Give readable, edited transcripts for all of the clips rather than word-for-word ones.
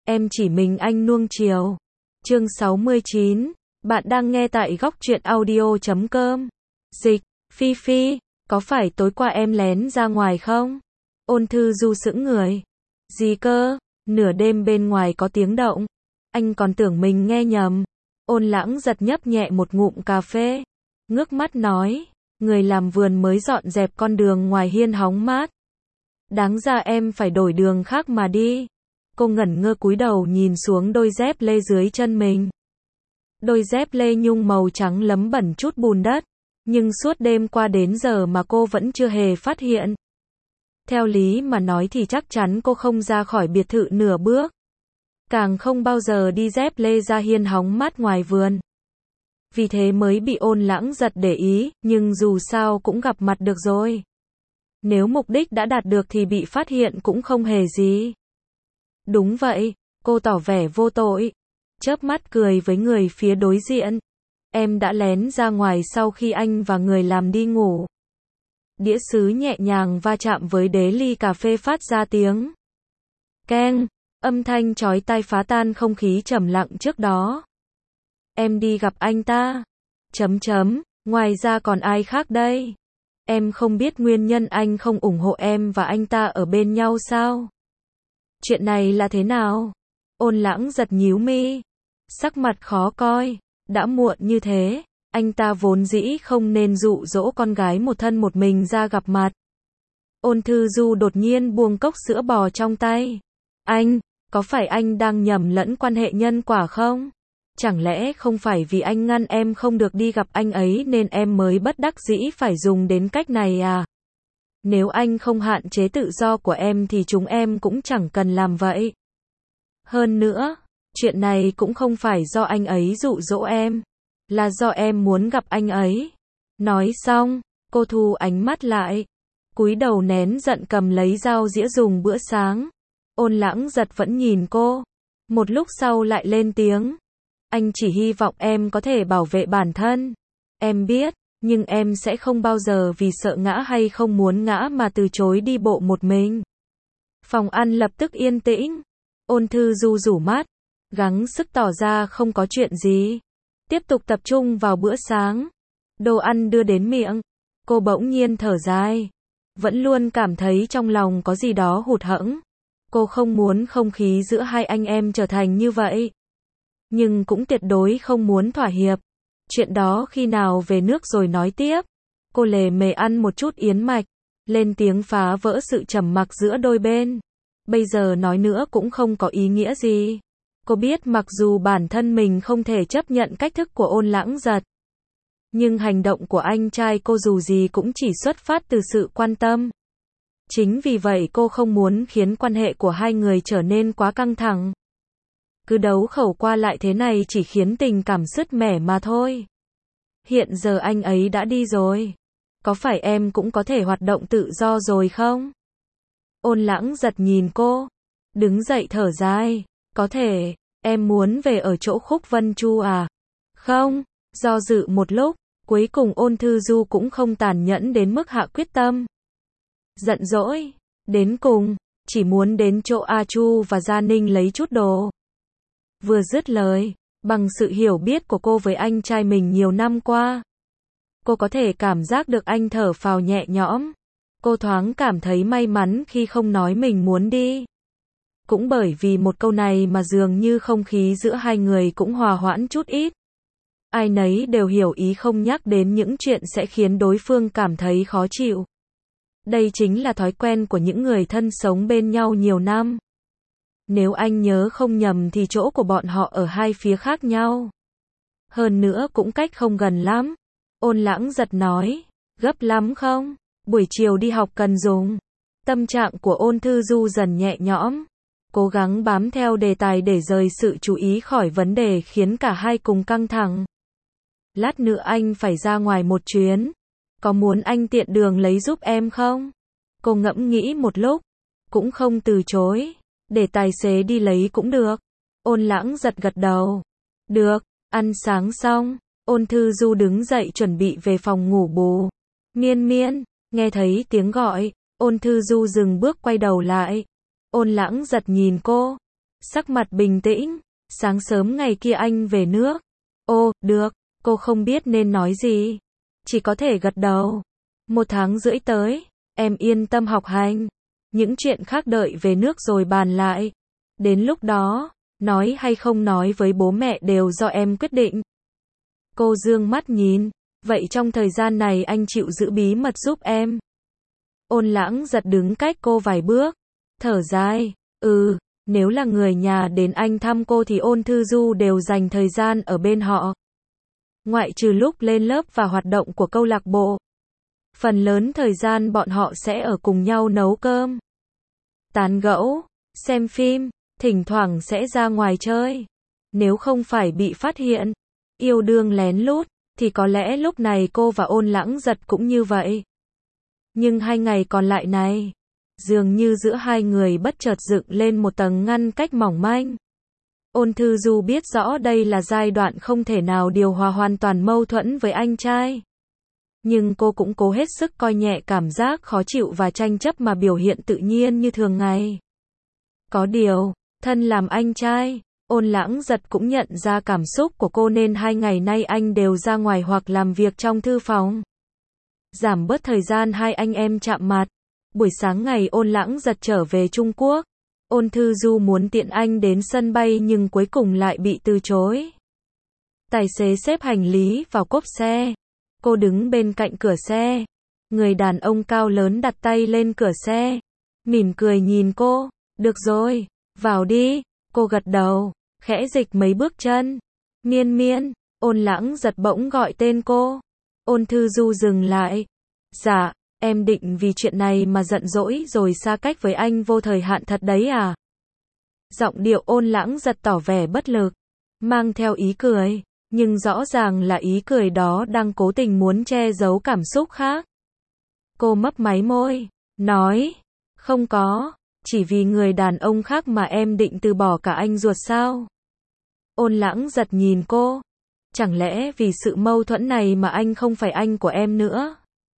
em chỉ mình anh nuông chiều. Chương 69, bạn đang nghe tại góc truyện audio.com. Dịch, Phi Phi, có phải tối qua em lén ra ngoài không? Ôn Thư Du sững người. Gì cơ? Nửa đêm bên ngoài có tiếng động. Anh còn tưởng mình nghe nhầm. Ôn Lãng giật nhấp nhẹ một ngụm cà phê. Ngước mắt nói, người làm vườn mới dọn dẹp con đường ngoài hiên hóng mát. Đáng ra em phải đổi đường khác mà đi. Cô ngẩn ngơ cúi đầu nhìn xuống đôi dép lê dưới chân mình. Đôi dép lê nhung màu trắng lấm bẩn chút bùn đất. Nhưng suốt đêm qua đến giờ mà cô vẫn chưa hề phát hiện. Theo lý mà nói thì chắc chắn cô không ra khỏi biệt thự nửa bước. Càng không bao giờ đi dép lê ra hiên hóng mát ngoài vườn. Vì thế mới bị Ôn Lãng giật để ý, nhưng dù sao cũng gặp mặt được rồi. Nếu mục đích đã đạt được thì bị phát hiện cũng không hề gì. Đúng vậy, cô tỏ vẻ vô tội. Chớp mắt cười với người phía đối diện. Em đã lén ra ngoài sau khi anh và người làm đi ngủ. Đĩa sứ nhẹ nhàng va chạm với đế ly cà phê phát ra tiếng keng, âm thanh chói tai phá tan không khí trầm lặng trước đó. Em đi gặp anh ta. Ngoài ra còn ai khác đây? Em không biết nguyên nhân anh không ủng hộ em và anh ta ở bên nhau sao? Chuyện này là thế nào? Ôn Lãng giật nhíu mi. Sắc mặt khó coi. Đã muộn như thế, anh ta vốn dĩ không nên dụ dỗ con gái một thân một mình ra gặp mặt. Ôn Thư Du đột nhiên buông cốc sữa bò trong tay. Anh, có phải anh đang nhầm lẫn quan hệ nhân quả không? Chẳng lẽ không phải vì anh ngăn em không được đi gặp anh ấy nên em mới bất đắc dĩ phải dùng đến cách này à? Nếu anh không hạn chế tự do của em thì chúng em cũng chẳng cần làm vậy. Hơn nữa, chuyện này cũng không phải do anh ấy dụ dỗ em, là do em muốn gặp anh ấy. Nói xong, cô thu ánh mắt lại, cúi đầu nén giận cầm lấy dao dĩa dùng bữa sáng. Ôn Lãng giật vẫn nhìn cô. Một lúc sau lại lên tiếng. Anh chỉ hy vọng em có thể bảo vệ bản thân. Em biết, nhưng em sẽ không bao giờ vì sợ ngã hay không muốn ngã mà từ chối đi bộ một mình. Phòng ăn lập tức yên tĩnh. Ôn Thư Du rủ mắt, gắng sức tỏ ra không có chuyện gì. Tiếp tục tập trung vào bữa sáng. Đồ ăn đưa đến miệng. Cô bỗng nhiên thở dài. Vẫn luôn cảm thấy trong lòng có gì đó hụt hẫng. Cô không muốn không khí giữa hai anh em trở thành như vậy. Nhưng cũng tuyệt đối không muốn thỏa hiệp. Chuyện đó khi nào về nước rồi nói tiếp. Cô lề mề ăn một chút yến mạch. Lên tiếng phá vỡ sự trầm mặc giữa đôi bên. Bây giờ nói nữa cũng không có ý nghĩa gì. Cô biết mặc dù bản thân mình không thể chấp nhận cách thức của Ôn Lãng giật. Nhưng hành động của anh trai cô dù gì cũng chỉ xuất phát từ sự quan tâm. Chính vì vậy cô không muốn khiến quan hệ của hai người trở nên quá căng thẳng. Cứ đấu khẩu qua lại thế này chỉ khiến tình cảm sứt mẻ mà thôi. Hiện giờ anh ấy đã đi rồi. Có phải em cũng có thể hoạt động tự do rồi không? Ôn Lãng giật nhìn cô. Đứng dậy thở dài. Có thể, em muốn về ở chỗ Khúc Vân Chu à? Không, do dự một lúc, cuối cùng Ôn Thư Du cũng không tàn nhẫn đến mức hạ quyết tâm. Giận dỗi, đến cùng, chỉ muốn đến chỗ A Chu và Gia Ninh lấy chút đồ. Vừa dứt lời, bằng sự hiểu biết của cô với anh trai mình nhiều năm qua, cô có thể cảm giác được anh thở phào nhẹ nhõm. Cô thoáng cảm thấy may mắn khi không nói mình muốn đi. Cũng bởi vì một câu này mà dường như không khí giữa hai người cũng hòa hoãn chút ít. Ai nấy đều hiểu ý không nhắc đến những chuyện sẽ khiến đối phương cảm thấy khó chịu. Đây chính là thói quen của những người thân sống bên nhau nhiều năm. Nếu anh nhớ không nhầm thì chỗ của bọn họ ở hai phía khác nhau. Hơn nữa cũng cách không gần lắm. Ôn Lãng giật nói, gấp lắm không? Buổi chiều đi học cần dùng. Tâm trạng của Ôn Thư Du dần nhẹ nhõm. Cố gắng bám theo đề tài để rời sự chú ý khỏi vấn đề khiến cả hai cùng căng thẳng. Lát nữa anh phải ra ngoài một chuyến. Có muốn anh tiện đường lấy giúp em không? Cô ngẫm nghĩ một lúc. Cũng không từ chối. Để tài xế đi lấy cũng được. Ôn Lãng giật gật đầu. Được, ăn sáng xong. Ôn Thư Du đứng dậy chuẩn bị về phòng ngủ bù. Miên Miên, nghe thấy tiếng gọi. Ôn Thư Du dừng bước quay đầu lại. Ôn Lãng giật nhìn cô. Sắc mặt bình tĩnh, sáng sớm ngày kia anh về nước. Ô, được, cô không biết nên nói gì. Chỉ có thể gật đầu. 1 tháng rưỡi tới, em yên tâm học hành. Những chuyện khác đợi về nước rồi bàn lại. Đến lúc đó, nói hay không nói với bố mẹ đều do em quyết định. Cô dương mắt nhìn, vậy trong thời gian này anh chịu giữ bí mật giúp em. Ôn Lãng Giật đứng cách cô vài bước, thở dài, nếu là người nhà đến anh thăm cô thì Ôn Thư Du đều dành thời gian ở bên họ. Ngoại trừ lúc lên lớp và hoạt động của câu lạc bộ. Phần lớn thời gian bọn họ sẽ ở cùng nhau nấu cơm, tán gẫu, xem phim, thỉnh thoảng sẽ ra ngoài chơi. Nếu không phải bị phát hiện, yêu đương lén lút, thì có lẽ lúc này cô và Ôn Lãng Giật cũng như vậy. Nhưng 2 ngày còn lại này, dường như giữa hai người bất chợt dựng lên một tầng ngăn cách mỏng manh. Ôn Thư Du biết rõ đây là giai đoạn không thể nào điều hòa hoàn toàn mâu thuẫn với anh trai. Nhưng cô cũng cố hết sức coi nhẹ cảm giác khó chịu và tranh chấp mà biểu hiện tự nhiên như thường ngày. Có điều, thân làm anh trai, Ôn Lãng Giật cũng nhận ra cảm xúc của cô nên 2 ngày nay anh đều ra ngoài hoặc làm việc trong thư phòng. Giảm bớt thời gian hai anh em chạm mặt. Buổi sáng ngày Ôn Lãng Giật trở về Trung Quốc, Ôn Thư Du muốn tiện anh đến sân bay nhưng cuối cùng lại bị từ chối. Tài xế xếp hành lý vào cốp xe. Cô đứng bên cạnh cửa xe. Người đàn ông cao lớn đặt tay lên cửa xe, mỉm cười nhìn cô. Được rồi, vào đi. Cô gật đầu, khẽ dịch mấy bước chân. Miên Miên. Ôn Lãng Giật bỗng gọi tên cô. Ôn Thư Du dừng lại. Dạ, em định vì chuyện này mà giận dỗi rồi xa cách với anh vô thời hạn thật đấy à? Giọng điệu Ôn Lãng Giật tỏ vẻ bất lực, mang theo ý cười, nhưng rõ ràng là ý cười đó đang cố tình muốn che giấu cảm xúc khác. Cô mấp máy môi, nói, không có, chỉ vì người đàn ông khác mà em định từ bỏ cả anh ruột sao? Ôn Lãng Giật nhìn cô. Chẳng lẽ vì sự mâu thuẫn này mà anh không phải anh của em nữa?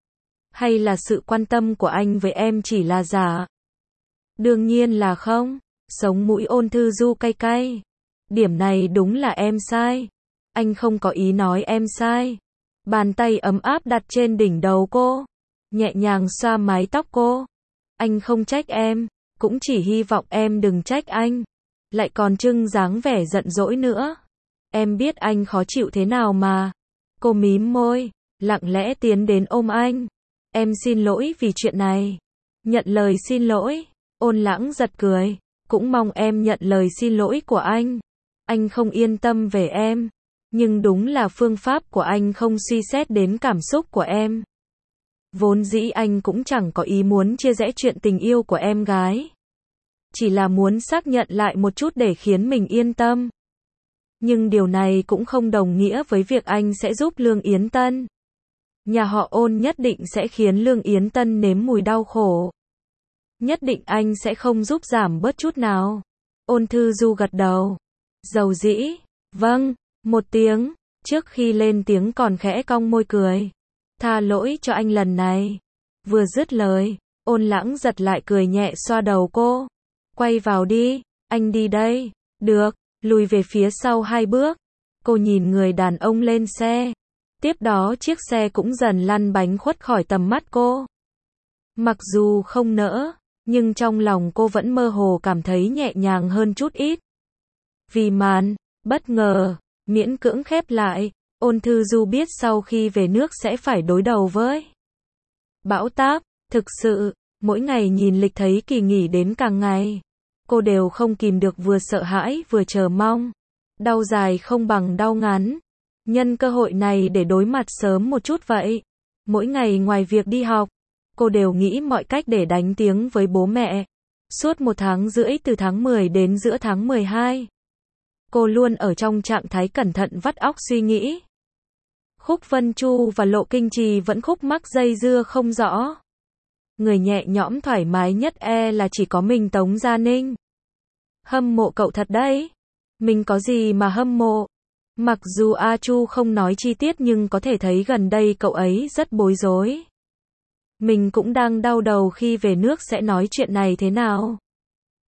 Hay là sự quan tâm của anh với em chỉ là giả? Đương nhiên là không. Sống mũi Ôn Thư Du cay cay. Điểm này đúng là em sai. Anh không có ý nói em sai. Bàn tay ấm áp đặt trên đỉnh đầu cô, nhẹ nhàng xoa mái tóc cô. Anh không trách em, cũng chỉ hy vọng em đừng trách anh. Lại còn trưng dáng vẻ giận dỗi nữa. Em biết anh khó chịu thế nào mà. Cô mím môi, lặng lẽ tiến đến ôm anh. Em xin lỗi vì chuyện này. Nhận lời xin lỗi. Ôn Lãng Giật cười. Cũng mong em nhận lời xin lỗi của anh. Anh không yên tâm về em. Nhưng đúng là phương pháp của anh không suy xét đến cảm xúc của em. Vốn dĩ anh cũng chẳng có ý muốn chia rẽ chuyện tình yêu của em gái. Chỉ là muốn xác nhận lại một chút để khiến mình yên tâm. Nhưng điều này cũng không đồng nghĩa với việc anh sẽ giúp Lương Yến Tân. Nhà họ Ôn nhất định sẽ khiến Lương Yến Tân nếm mùi đau khổ. Nhất định anh sẽ không giúp giảm bớt chút nào. Ôn Thư Du gật đầu. Dầu dĩ. Vâng. Một tiếng. Trước khi lên tiếng còn khẽ cong môi cười. Tha lỗi cho anh lần này. Vừa dứt lời, Ôn Lãng Giật lại cười nhẹ xoa đầu cô. Quay vào đi. Anh đi đây. Được. Lùi về phía sau 2 bước. Cô nhìn người đàn ông lên xe. Tiếp đó chiếc xe cũng dần lăn bánh khuất khỏi tầm mắt cô. Mặc dù không nỡ, nhưng trong lòng cô vẫn mơ hồ cảm thấy nhẹ nhàng hơn chút ít. Vì màn bất ngờ miễn cưỡng khép lại, Ôn Thư Du biết sau khi về nước sẽ phải đối đầu với bão táp. Thực sự, mỗi ngày nhìn lịch thấy kỳ nghỉ đến càng ngày, cô đều không kìm được vừa sợ hãi vừa chờ mong. Đau dài không bằng đau ngắn. Nhân cơ hội này để đối mặt sớm một chút vậy. Mỗi ngày ngoài việc đi học, cô đều nghĩ mọi cách để đánh tiếng với bố mẹ. Suốt 1 tháng rưỡi từ tháng 10 đến giữa tháng 12. Cô luôn ở trong trạng thái cẩn thận vắt óc suy nghĩ. Khúc Vân Chu và Lộ Kinh Trì vẫn khúc mắc dây dưa không rõ. Người nhẹ nhõm thoải mái nhất là chỉ có mình Tống Gia Ninh. Hâm mộ cậu thật đấy. Mình có gì mà hâm mộ. Mặc dù A Chu không nói chi tiết nhưng có thể thấy gần đây cậu ấy rất bối rối. Mình cũng đang đau đầu khi về nước sẽ nói chuyện này thế nào.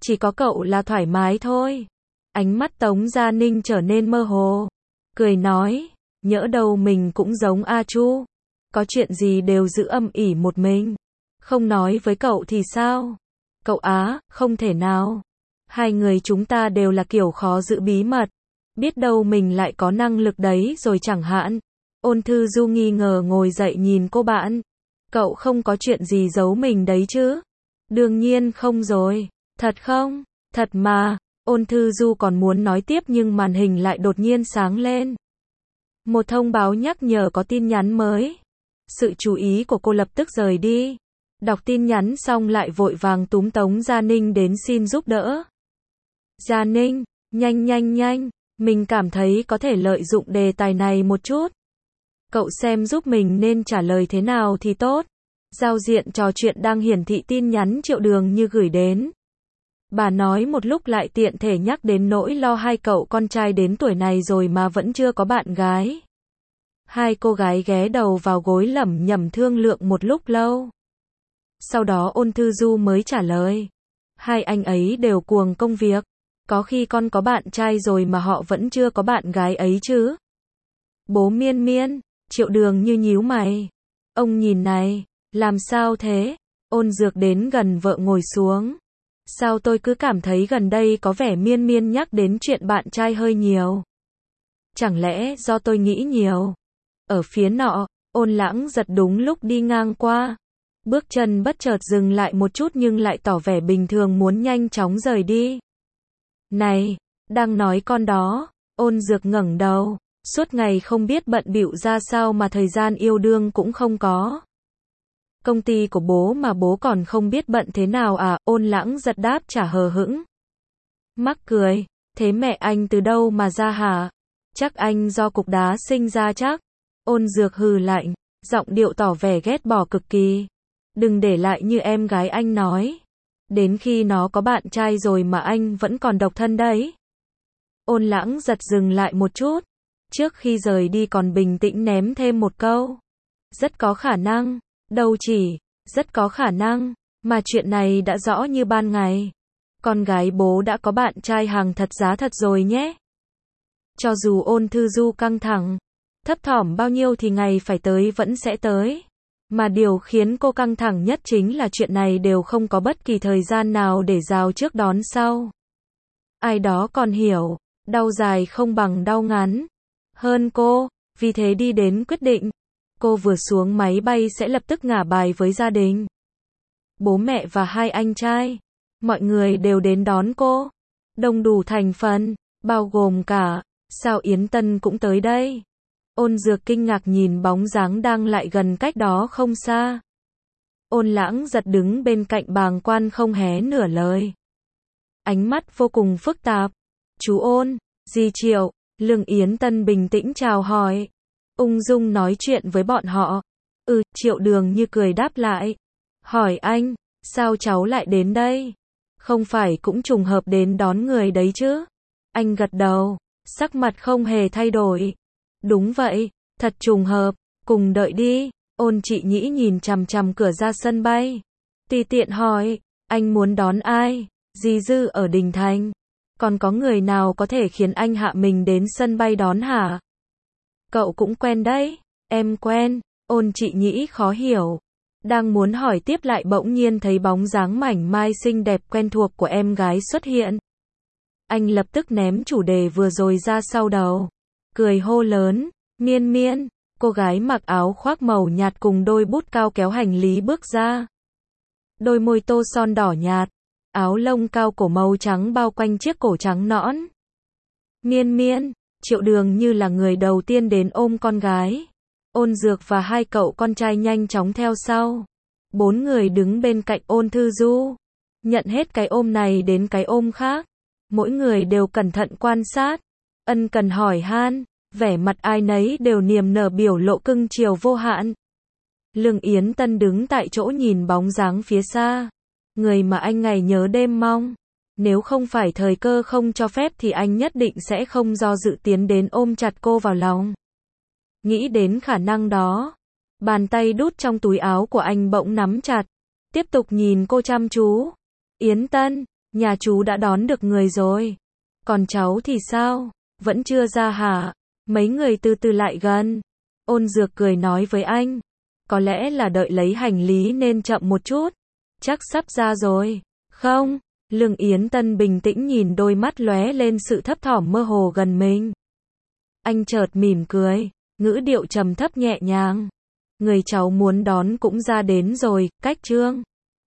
Chỉ có cậu là thoải mái thôi. Ánh mắt Tống Gia Ninh trở nên mơ hồ. Cười nói, nhỡ đâu mình cũng giống A Chu. Có chuyện gì đều giữ âm ỉ một mình. Không nói với cậu thì sao? Cậu á, không thể nào. Hai người chúng ta đều là kiểu khó giữ bí mật. Biết đâu mình lại có năng lực đấy rồi chẳng hạn. Ôn Thư Du nghi ngờ ngồi dậy nhìn cô bạn. Cậu không có chuyện gì giấu mình đấy chứ? Đương nhiên không rồi. Thật không? Thật mà. Ôn Thư Du còn muốn nói tiếp nhưng màn hình lại đột nhiên sáng lên. Một thông báo nhắc nhở có tin nhắn mới. Sự chú ý của cô lập tức rời đi. Đọc tin nhắn xong lại vội vàng túm Tống Gia Ninh đến xin giúp đỡ. Gia Ninh, nhanh, mình cảm thấy có thể lợi dụng đề tài này một chút. Cậu xem giúp mình nên trả lời thế nào thì tốt. Giao diện trò chuyện đang hiển thị tin nhắn Triệu Đường Như gửi đến. Bà nói một lúc lại tiện thể nhắc đến nỗi lo hai cậu con trai đến tuổi này rồi mà vẫn chưa có bạn gái. Hai cô gái ghé đầu vào gối lẩm nhẩm thương lượng một lúc lâu. Sau đó Ôn Thư Du mới trả lời. Hai anh ấy đều cuồng công việc. Có khi con có bạn trai rồi mà họ vẫn chưa có bạn gái ấy chứ. Bố Miên Miên, Triệu Đường Như nhíu mày. Ông nhìn này, làm sao thế? Ôn Dược đến gần vợ ngồi xuống. Sao tôi cứ cảm thấy gần đây có vẻ Miên Miên nhắc đến chuyện bạn trai hơi nhiều. Chẳng lẽ do tôi nghĩ nhiều? Ở phía nọ, Ôn Lãng giật đúng lúc đi ngang qua. Bước chân bất chợt dừng lại một chút nhưng lại tỏ vẻ bình thường muốn nhanh chóng rời đi. Này, đang nói con đó. Ôn Dược ngẩng đầu. Suốt ngày không biết bận bịu ra sao mà thời gian yêu đương cũng không có. Công ty của bố mà bố còn không biết bận thế nào à? Ôn Lãng giật đáp trả hờ hững. Mắc cười, thế mẹ anh từ đâu mà ra hả? Chắc anh do cục đá sinh ra chắc. Ôn Dược hừ lạnh, giọng điệu tỏ vẻ ghét bỏ cực kỳ. Đừng để lại như em gái anh nói. Đến khi nó có bạn trai rồi mà anh vẫn còn độc thân đấy. Ôn Lãng giật dừng lại một chút. Trước khi rời đi còn bình tĩnh ném thêm một câu. Rất có khả năng. Đâu chỉ, rất có khả năng, mà chuyện này đã rõ như ban ngày. Con gái bố đã có bạn trai hàng thật giá thật rồi nhé. Cho dù Ôn Thư Du căng thẳng, thấp thỏm bao nhiêu thì ngày phải tới vẫn sẽ tới. Mà điều khiến cô căng thẳng nhất chính là chuyện này đều không có bất kỳ thời gian nào để rào trước đón sau. Ai đó còn hiểu, đau dài không bằng đau ngắn. Hơn cô, vì thế đi đến quyết định. Cô vừa xuống máy bay sẽ lập tức ngả bài với gia đình. Bố mẹ và hai anh trai. Mọi người đều đến đón cô. Đông đủ thành phần, bao gồm cả, sao Yến Tân cũng tới đây? Ôn Dược kinh ngạc nhìn bóng dáng đang lại gần cách đó không xa. Ôn Lãng giật đứng bên cạnh bàng quan không hé nửa lời. Ánh mắt vô cùng phức tạp. Chú Ôn, dì Triệu, Lương Yến Tân bình tĩnh chào hỏi. Ung dung nói chuyện với bọn họ. Triệu Đường Như cười đáp lại. Hỏi anh, sao cháu lại đến đây? Không phải cũng trùng hợp đến đón người đấy chứ? Anh gật đầu, sắc mặt không hề thay đổi. Đúng vậy, thật trùng hợp, cùng đợi đi. Ôn Trị Nhĩ nhìn chằm chằm cửa ra sân bay. Tùy tiện hỏi, anh muốn đón ai? Dì Dư ở Đình Thành. Còn có người nào có thể khiến anh hạ mình đến sân bay đón hả? Cậu cũng quen đấy. Em quen. Ôn Trị Nhĩ khó hiểu. Đang muốn hỏi tiếp lại bỗng nhiên thấy bóng dáng mảnh mai xinh đẹp quen thuộc của em gái xuất hiện. Anh lập tức ném chủ đề vừa rồi ra sau đầu. Cười hô lớn. Miên Miên. Cô gái mặc áo khoác màu nhạt cùng đôi bút cao kéo hành lý bước ra. Đôi môi tô son đỏ nhạt. Áo lông cao cổ màu trắng bao quanh chiếc cổ trắng nõn. Miên Miên. Triệu Đường Như là người đầu tiên đến ôm con gái. Ôn Dược và hai cậu con trai nhanh chóng theo sau. 4 người đứng bên cạnh Ôn Thư Du. Nhận hết cái ôm này đến cái ôm khác. Mỗi người đều cẩn thận quan sát. Ân cần hỏi han. Vẻ mặt ai nấy đều niềm nở biểu lộ cưng chiều vô hạn. Lương Yến Tân đứng tại chỗ nhìn bóng dáng phía xa. Người mà anh ngày nhớ đêm mong. Nếu không phải thời cơ không cho phép thì anh nhất định sẽ không do dự tiến đến ôm chặt cô vào lòng. Nghĩ đến khả năng đó, bàn tay đút trong túi áo của anh bỗng nắm chặt. Tiếp tục nhìn cô chăm chú. Yến Tân, Nhà chú đã đón được người rồi. Còn cháu thì sao? Vẫn chưa ra hả? Mấy người từ từ lại gần. Ôn Dược cười nói với anh. Có lẽ là đợi lấy hành lý nên chậm một chút. Chắc sắp ra rồi. Không? Lương Yến Tân bình tĩnh nhìn đôi mắt lóe lên sự thấp thỏm mơ hồ gần mình. Anh chợt mỉm cười, ngữ điệu trầm thấp nhẹ nhàng. Người cháu muốn đón cũng ra đến rồi, cách Trương.